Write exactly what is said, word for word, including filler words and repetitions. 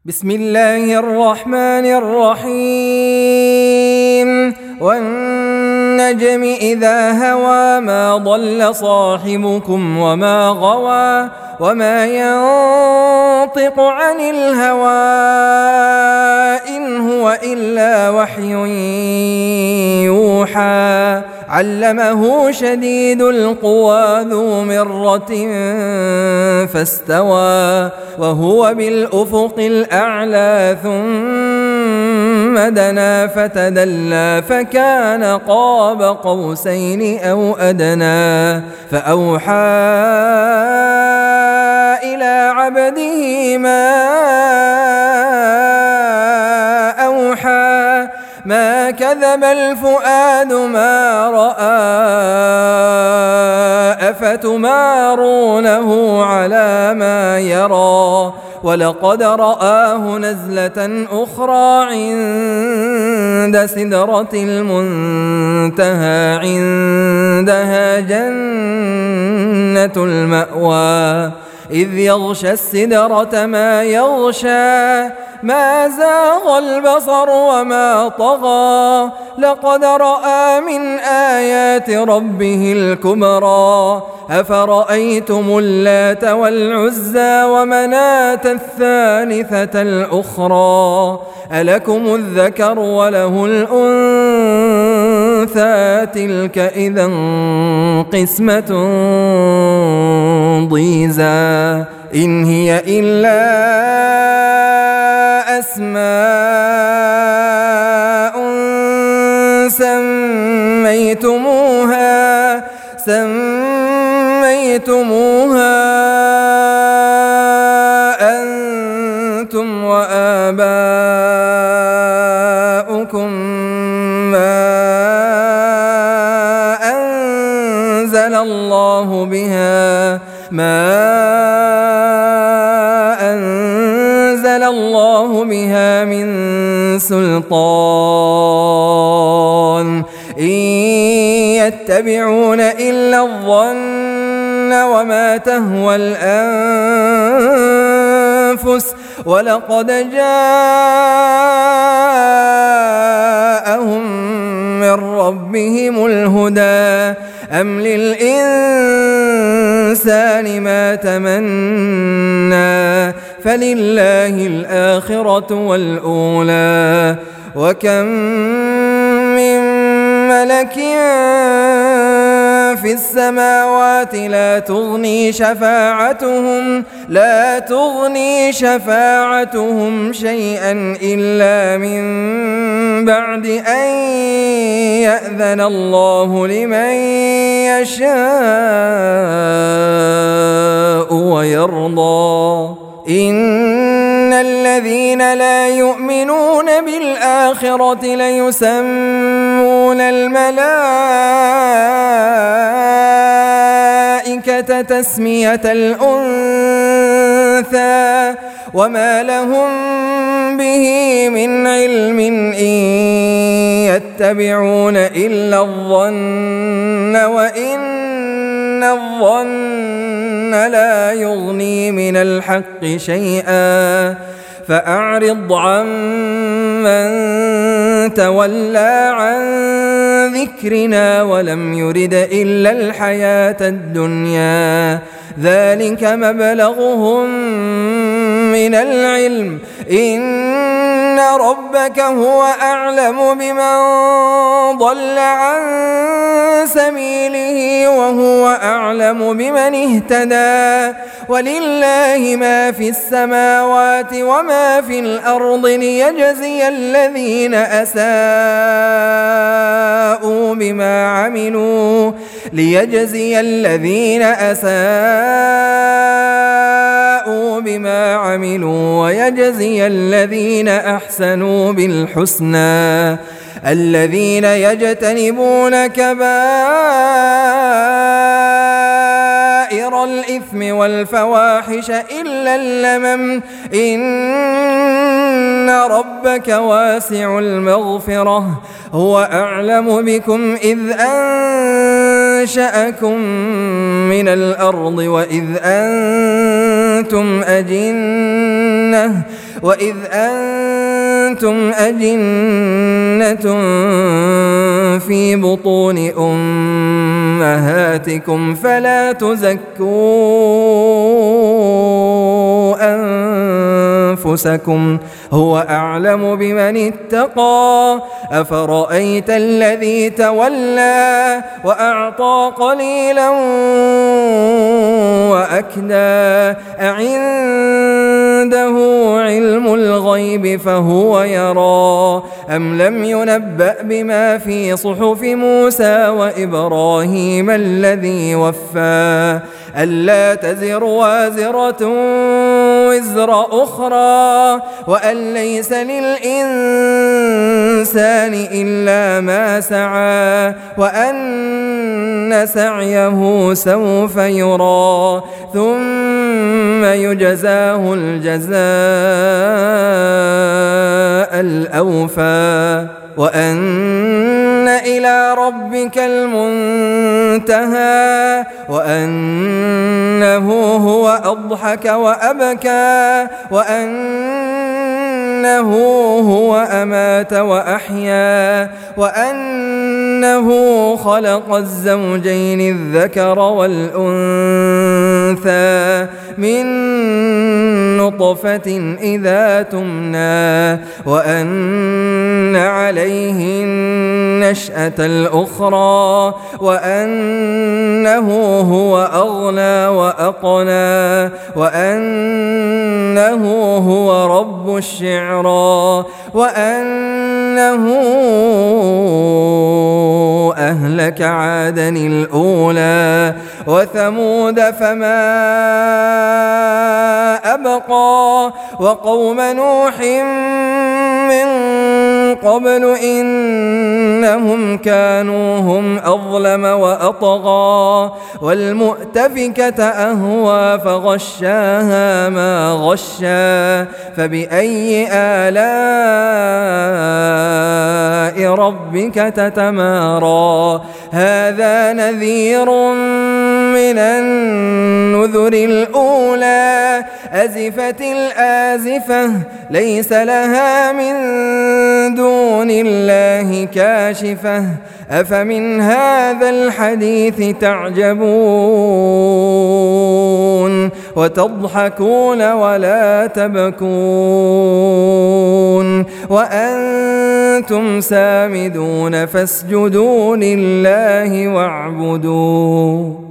بسم الله الرحمن الرحيم والنجم إذا هوى ما ضل صاحبكم وما غوى وما ينطق عن الهوى إن هو إلا وحي يوحى علمه شديد القوى ذو مرة فاستوى وهو بالأفق الأعلى ثم دنا فتدلى فكان قاب قوسين أو أدنى فأوحى إلى عبده ما أوحى ما كذب الفؤاد ما رأى أفتمارونه على ما يرى ولقد رآه نزلة أخرى عند سدرة المنتهى عندها جنة المأوى إذ يغشى السدرة ما يغشى ما زاغ البصر وما طغى لقد رأى من آيات ربه الكبرى أفرأيتم اللات والعزى ومناة الثالثة الأخرى ألكم الذكر وله الأنثى تلك إذا قسمة ضيزى إن هي إلا أسماء سميتموها سميتموها أنتم وآباؤكم ما أنزل الله بها ما أنزل الله بها من سلطان إن يتبعون إلا الظن وما تهوى الأنفس ولقد جاءهم من ربهم الهدى أم للإنسان ما تمنى فلله الآخرة والأولى وكم من ملك في السماوات لا تغني شفاعتهم لا تغني شفاعتهم شيئا إلا من بعد أن يأذن الله لمن يشاء ويرضى إن الذين لا يؤمنون بالآخرة ليسمون الملائكة تسمية الأنثى وما لهم به من علم إن يتبعون إلا الظن وإن الظن لا يغني من الحق شيئا فأعرض عن من تولى عن ذكرنا ولم يرد إلا الحياة الدنيا ذلك مبلغهم من العلم إن ربك هو أعلم بمن ضل عن سبيله وهو أعلم بمن اهتدى ولله ما في السماوات وما في الأرض ليجزي الذين أساءوا بما عملوا ليجزي الذين أساءوا بما عملوا ويجزي الذين أحسنوا بالحسنى الذين يجتنبون كبائر الإثم والفواحش إلا اللمم إن ربك واسع المغفرة هو أعلم بكم إذ أنشأكم من الأرض وإذ أنتم أجنة وإذ أنتم أجنة في بطون أمهاتكم فلا تزكوا أنفسكم هو أعلم بمن اتقى أفرأيت الذي تولى وأعطى قليلا وأكدى أعنده علم الغيب فهو يرى أم لم ينبأ بما في صحف موسى وإبراهيم الذي وفى ألا تزر وازرة وزر أخرى وأن ليس للإنسان إلا ما سعى وأن سعيه سوف يرى ثم يجزاه الجزاء الأوفى وأن إلى ربك المنتهى وأنه هو أضحك وأبكى وأنه هو أمات وأحيا وأنه خلق الزوجين الذكر والأنثى من نطفة إذا تمنى وأن عليه النشأة الأخرى وأنه هو أغنى وأقنى وأنه هو رب الشعرى وأنه أهلك عادا الأولى وثمود فما أبقى وقوم نوح من قبل إنهم كانوا هم أظلم وأطغى والمؤتفكة أهوى فغشاها ما غشا فبأي آلاء ربك تتمارى هذا نذير من النذر الأولى أزفت الآزفة ليس لها من دون الله كاشفة أفمن هذا الحديث تعجبون وتضحكون ولا تبكون وأنتم سامدون فاسجدوا لله واعبدوا